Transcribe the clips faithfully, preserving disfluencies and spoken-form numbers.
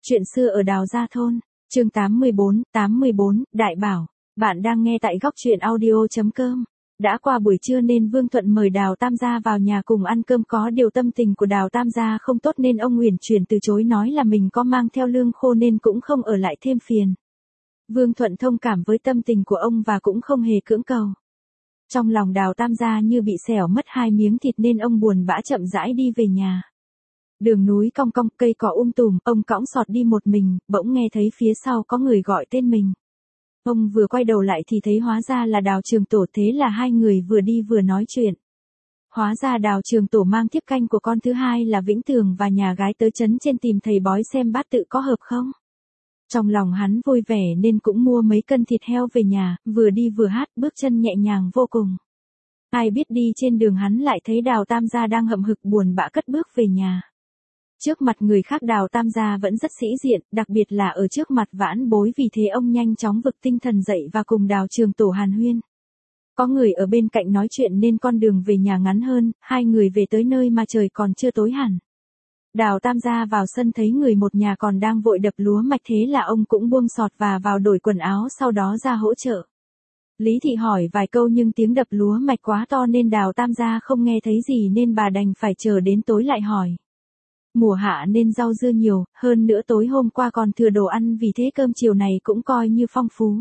Chuyện xưa ở Đào Gia Thôn, chương tám mươi bốn, tám mươi bốn, Đại Bảo. Bạn đang nghe tại góc truyện audio.com. Đã qua buổi trưa nên Vương Thuận mời Đào Tam gia vào nhà cùng ăn cơm, có điều tâm tình của Đào Tam gia không tốt nên ông uyển chuyển từ chối, nói là mình có mang theo lương khô nên cũng không ở lại thêm phiền. Vương Thuận thông cảm với tâm tình của ông và cũng không hề cưỡng cầu. Trong lòng Đào Tam gia như bị xẻo mất hai miếng thịt nên ông buồn bã chậm rãi đi về nhà. Đường núi cong cong, cây cỏ um tùm, ông cõng sọt đi một mình, bỗng nghe thấy phía sau có người gọi tên mình. Ông vừa quay đầu lại thì thấy hóa ra là Đào Trường Tổ, thế là hai người vừa đi vừa nói chuyện. Hóa ra Đào Trường Tổ mang thiếp canh của con thứ hai là Vĩnh Tường và nhà gái tới trấn trên tìm thầy bói xem bát tự có hợp không. Trong lòng hắn vui vẻ nên cũng mua mấy cân thịt heo về nhà, vừa đi vừa hát, bước chân nhẹ nhàng vô cùng. Ai biết đi trên đường hắn lại thấy Đào Tam gia đang hậm hực buồn bã cất bước về nhà. Trước mặt người khác Đào Tam gia vẫn rất sĩ diện, đặc biệt là ở trước mặt vãn bối, vì thế ông nhanh chóng vực tinh thần dậy và cùng Đào Trường Tổ hàn huyên. Có người ở bên cạnh nói chuyện nên con đường về nhà ngắn hơn, hai người về tới nơi mà trời còn chưa tối hẳn. Đào Tam gia vào sân thấy người một nhà còn đang vội đập lúa mạch, thế là ông cũng buông sọt và vào đổi quần áo, sau đó ra hỗ trợ. Lý Thị hỏi vài câu nhưng tiếng đập lúa mạch quá to nên Đào Tam gia không nghe thấy gì nên bà đành phải chờ đến tối lại hỏi. Mùa hạ nên rau dưa nhiều, hơn nữa tối hôm qua còn thừa đồ ăn, vì thế cơm chiều này cũng coi như phong phú.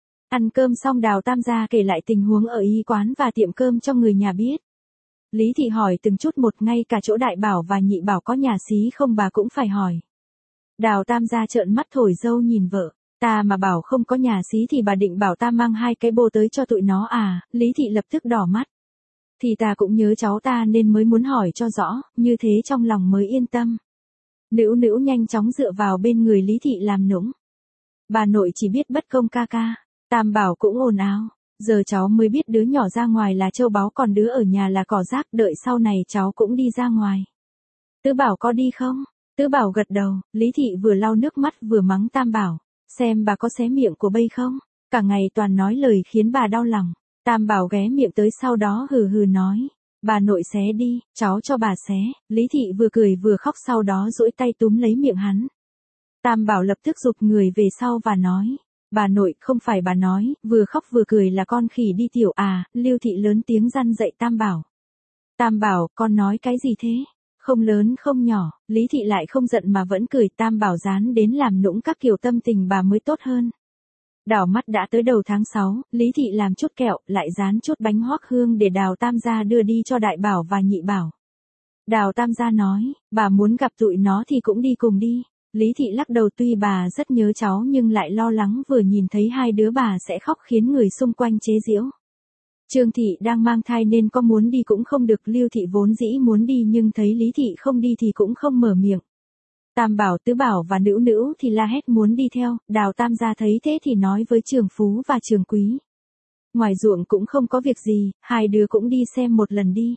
Ăn cơm xong Đào Tam gia kể lại tình huống ở y quán và tiệm cơm cho người nhà biết. Lý Thị hỏi từng chút một, ngay cả chỗ Đại Bảo và Nhị Bảo có nhà xí không bà cũng phải hỏi. Đào Tam gia trợn mắt thổi dâu nhìn vợ. Ta mà bảo không có nhà xí thì bà định bảo ta mang hai cái bô tới cho tụi nó à? Lý Thị lập tức đỏ mắt. Thì ta cũng nhớ cháu ta nên mới muốn hỏi cho rõ, như thế trong lòng mới yên tâm. Nữu Nữu nhanh chóng dựa vào bên người Lý Thị làm nũng. Bà nội chỉ biết bất công ca ca. Tam Bảo cũng ồn ào. Giờ cháu mới biết đứa nhỏ ra ngoài là châu báu, còn đứa ở nhà là cỏ rác, đợi sau này cháu cũng đi ra ngoài. Tứ Bảo có đi không? Tứ Bảo gật đầu, Lý Thị vừa lau nước mắt vừa mắng Tam Bảo. Xem bà có xé miệng của bây không? Cả ngày toàn nói lời khiến bà đau lòng. Tam Bảo ghé miệng tới, sau đó hừ hừ nói. Bà nội xé đi, cháu cho bà xé. Lý Thị vừa cười vừa khóc, sau đó duỗi tay túm lấy miệng hắn. Tam Bảo lập tức giục người về sau và nói. Bà nội, không phải bà nói, vừa khóc vừa cười là con khỉ đi tiểu à? Lưu Thị lớn tiếng răn dậy Tam Bảo. Tam Bảo, con nói cái gì thế? Không lớn không nhỏ. Lý Thị lại không giận mà vẫn cười. Tam Bảo dán đến làm nũng các kiểu, tâm tình bà mới tốt hơn. Đảo mắt đã tới đầu tháng sáu, Lý Thị làm chút kẹo, lại dán chút bánh hoắc hương để Đào Tam gia đưa đi cho Đại Bảo và Nhị Bảo. Đào Tam gia nói, bà muốn gặp tụi nó thì cũng đi cùng đi. Lý Thị lắc đầu, tuy bà rất nhớ cháu nhưng lại lo lắng vừa nhìn thấy hai đứa bà sẽ khóc khiến người xung quanh chế giễu. Trương Thị đang mang thai nên có muốn đi cũng không được. Lưu Thị vốn dĩ muốn đi nhưng thấy Lý Thị không đi thì cũng không mở miệng. Tam Bảo, Tứ Bảo và Nữu Nữu thì la hét muốn đi theo. Đào Tam gia thấy thế thì nói với Trường Phú và Trường Quý. Ngoài ruộng cũng không có việc gì, hai đứa cũng đi xem một lần đi.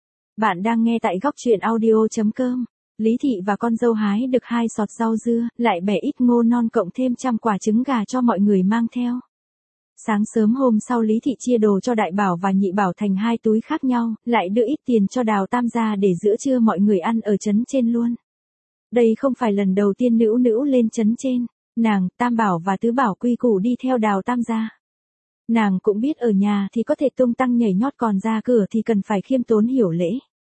Bạn đang nghe tại góc truyện audio.com. Lý Thị và con dâu hái được hai sọt rau dưa, lại bẻ ít ngô non cộng thêm trăm quả trứng gà cho mọi người mang theo. Sáng sớm hôm sau Lý Thị chia đồ cho Đại Bảo và Nhị Bảo thành hai túi khác nhau, lại đưa ít tiền cho Đào Tam gia để giữa trưa mọi người ăn ở trấn trên luôn. Đây không phải lần đầu tiên Nữu Nữu lên trấn trên, nàng, Tam Bảo và Tứ Bảo quy củ đi theo Đào Tam gia. Nàng cũng biết ở nhà thì có thể tung tăng nhảy nhót, còn ra cửa thì cần phải khiêm tốn hiểu lễ.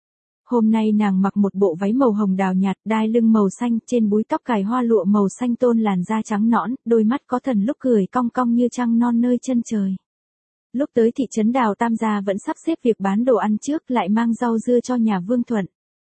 Hôm nay nàng mặc một bộ váy màu hồng đào nhạt, đai lưng màu xanh, trên búi tóc cài hoa lụa màu xanh tôn, làn da trắng nõn, đôi mắt có thần lúc cười cong cong như trăng non nơi chân trời. Lúc tới thị trấn Đào Tam gia vẫn sắp xếp việc bán đồ ăn trước, lại mang rau dưa cho nhà Vương Thuận.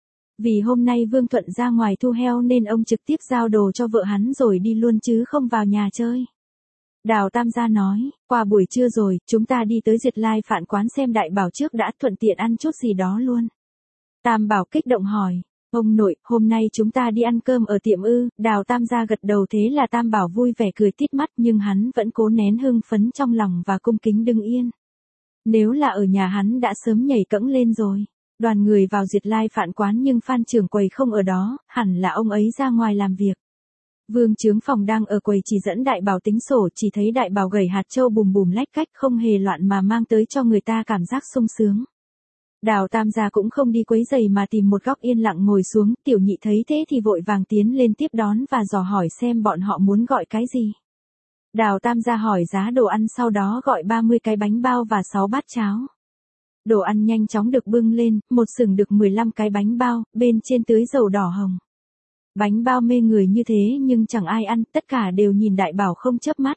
Vì hôm nay Vương Thuận ra ngoài thu heo nên ông trực tiếp giao đồ cho vợ hắn rồi đi luôn chứ không vào nhà chơi. Đào Tam gia nói, qua buổi trưa rồi, chúng ta đi tới Diệt Lai Phạn quán xem Đại Bảo trước đã, thuận tiện ăn chút gì đó luôn. Tam Bảo kích động hỏi, ông nội, hôm nay chúng ta đi ăn cơm ở tiệm ư? Đào Tam gia gật đầu, thế là Tam Bảo vui vẻ cười tít mắt, nhưng hắn vẫn cố nén hưng phấn trong lòng và cung kính đứng yên. Nếu là ở nhà hắn đã sớm nhảy cẫng lên rồi. Đoàn người vào Diệt Lai Phạn quán nhưng Phan trưởng quầy không ở đó, hẳn là ông ấy ra ngoài làm việc. Vương Chướng Phòng đang ở quầy chỉ dẫn Đại Bảo tính sổ, chỉ thấy Đại Bảo gẩy hạt châu bùm bùm lách cách, không hề loạn mà mang tới cho người ta cảm giác sung sướng. Đào Tam gia cũng không đi quấy giày mà tìm một góc yên lặng ngồi xuống, tiểu nhị thấy thế thì vội vàng tiến lên tiếp đón và dò hỏi xem bọn họ muốn gọi cái gì. Đào Tam gia hỏi giá đồ ăn sau đó gọi ba mươi cái bánh bao và sáu bát cháo. Đồ ăn nhanh chóng được bưng lên, một sừng được mười lăm cái bánh bao, bên trên tưới dầu đỏ hồng. Bánh bao mê người như thế nhưng chẳng ai ăn, tất cả đều nhìn Đại Bảo không chớp mắt.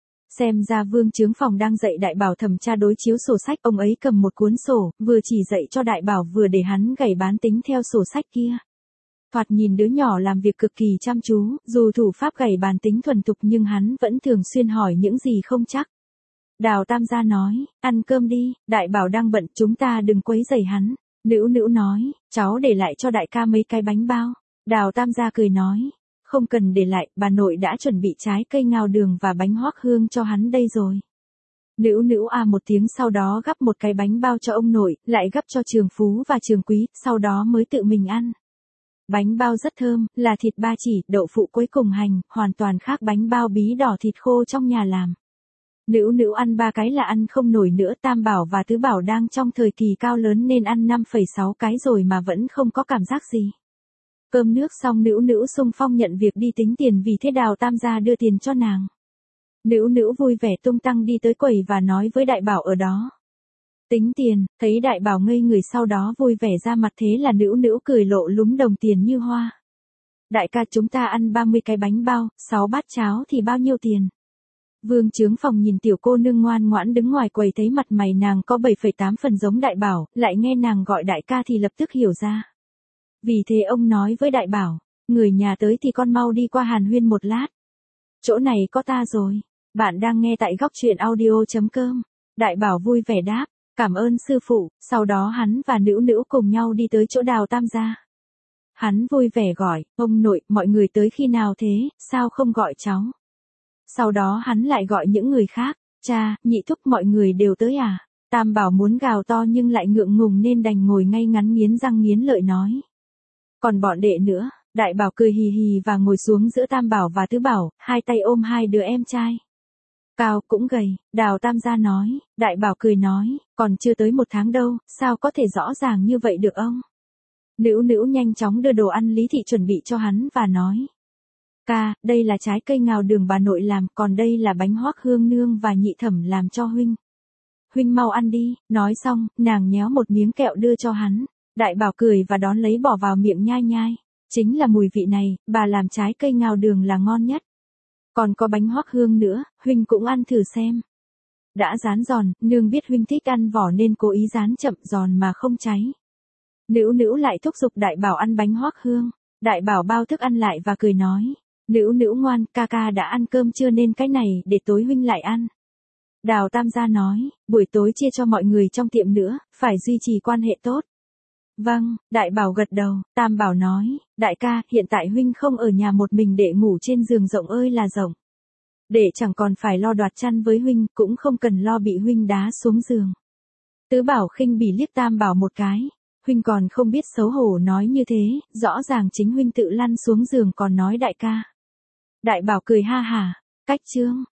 Xem ra Vương Chướng Phòng đang dạy Đại Bảo thẩm tra đối chiếu sổ sách, ông ấy cầm một cuốn sổ, vừa chỉ dạy cho Đại Bảo vừa để hắn gảy bán tính theo sổ sách kia. Thoạt nhìn đứa nhỏ làm việc cực kỳ chăm chú, dù thủ pháp gảy bàn tính thuần thục nhưng hắn vẫn thường xuyên hỏi những gì không chắc. Đào Tam gia nói, ăn cơm đi, Đại Bảo đang bận, chúng ta đừng quấy rầy hắn. Nữu Nữu nói, cháu để lại cho đại ca mấy cái bánh bao. Đào Tam gia cười nói, không cần để lại, bà nội đã chuẩn bị trái cây ngao đường và bánh hoắc hương cho hắn đây rồi. Nữu Nữu à một tiếng sau đó gắp một cái bánh bao cho ông nội, lại gắp cho Trường Phú và Trường Quý, sau đó mới tự mình ăn. Bánh bao rất thơm, là thịt ba chỉ, đậu phụ quấy cùng hành, hoàn toàn khác bánh bao bí đỏ thịt khô trong nhà làm. Nữu Nữu ăn ba cái là ăn không nổi nữa, Tam Bảo và Tứ Bảo đang trong thời kỳ cao lớn nên ăn năm phẩy sáu cái rồi mà vẫn không có cảm giác gì. Cơm nước xong Nữu Nữu xung phong nhận việc đi tính tiền, vì thế Đào Tam gia đưa tiền cho nàng. Nữu Nữu vui vẻ tung tăng đi tới quầy và nói với Đại Bảo ở đó. Tính tiền, thấy Đại Bảo ngây người sau đó vui vẻ ra mặt, thế là Nữu Nữu cười lộ lúm đồng tiền như hoa. Đại ca, chúng ta ăn ba mươi cái bánh bao, sáu bát cháo thì bao nhiêu tiền? Vương Chướng Phòng nhìn tiểu cô nương ngoan ngoãn đứng ngoài quầy, thấy mặt mày nàng có bảy phẩy tám phần giống Đại Bảo, lại nghe nàng gọi đại ca thì lập tức hiểu ra. Vì thế ông nói với Đại Bảo, người nhà tới thì con mau đi qua hàn huyên một lát. Chỗ này có ta rồi. Bạn đang nghe tại góc truyện audio chấm com. Đại Bảo vui vẻ đáp, cảm ơn sư phụ, sau đó hắn và Nữu Nữu cùng nhau đi tới chỗ Đào Tam gia. Hắn vui vẻ gọi, ông nội, mọi người tới khi nào thế, sao không gọi cháu? Sau đó hắn lại gọi những người khác, cha, nhị thúc, mọi người đều tới à? Tam Bảo muốn gào to nhưng lại ngượng ngùng nên đành ngồi ngay ngắn nghiến răng nghiến lợi nói. Còn bọn đệ nữa. Đại Bảo cười hì hì và ngồi xuống giữa Tam Bảo và Tứ Bảo, hai tay ôm hai đứa em trai. Cao cũng gầy, Đào Tam gia nói, Đại Bảo cười nói, còn chưa tới một tháng đâu, sao có thể rõ ràng như vậy được ông? Nữu Nữu nhanh chóng đưa đồ ăn Lý Thị chuẩn bị cho hắn và nói. Ca, đây là trái cây ngào đường bà nội làm, còn đây là bánh hoắc hương nương và nhị thẩm làm cho huynh. Huynh mau ăn đi, nói xong, nàng nhéo một miếng kẹo đưa cho hắn. Đại Bảo cười và đón lấy bỏ vào miệng nhai nhai. Chính là mùi vị này, bà làm trái cây ngào đường là ngon nhất. Còn có bánh hoắc hương nữa, huynh cũng ăn thử xem. Đã rán giòn, nương biết huynh thích ăn vỏ nên cố ý rán chậm giòn mà không cháy. Nữu Nữu lại thúc giục Đại Bảo ăn bánh hoắc hương. Đại Bảo bao thức ăn lại và cười nói. Nữu Nữu ngoan, ca ca đã ăn cơm chưa nên cái này để tối huynh lại ăn. Đào Tam gia nói, buổi tối chia cho mọi người trong tiệm nữa, phải duy trì quan hệ tốt. Vâng, Đại Bảo gật đầu, Tam Bảo nói, đại ca, hiện tại huynh không ở nhà một mình để ngủ trên giường rộng ơi là rộng. Để chẳng còn phải lo đoạt chăn với huynh, cũng không cần lo bị huynh đá xuống giường. Tứ Bảo khinh bỉ liếc Tam Bảo một cái, huynh còn không biết xấu hổ nói như thế, rõ ràng chính huynh tự lăn xuống giường còn nói đại ca. Đại Bảo cười ha hả, cách chương.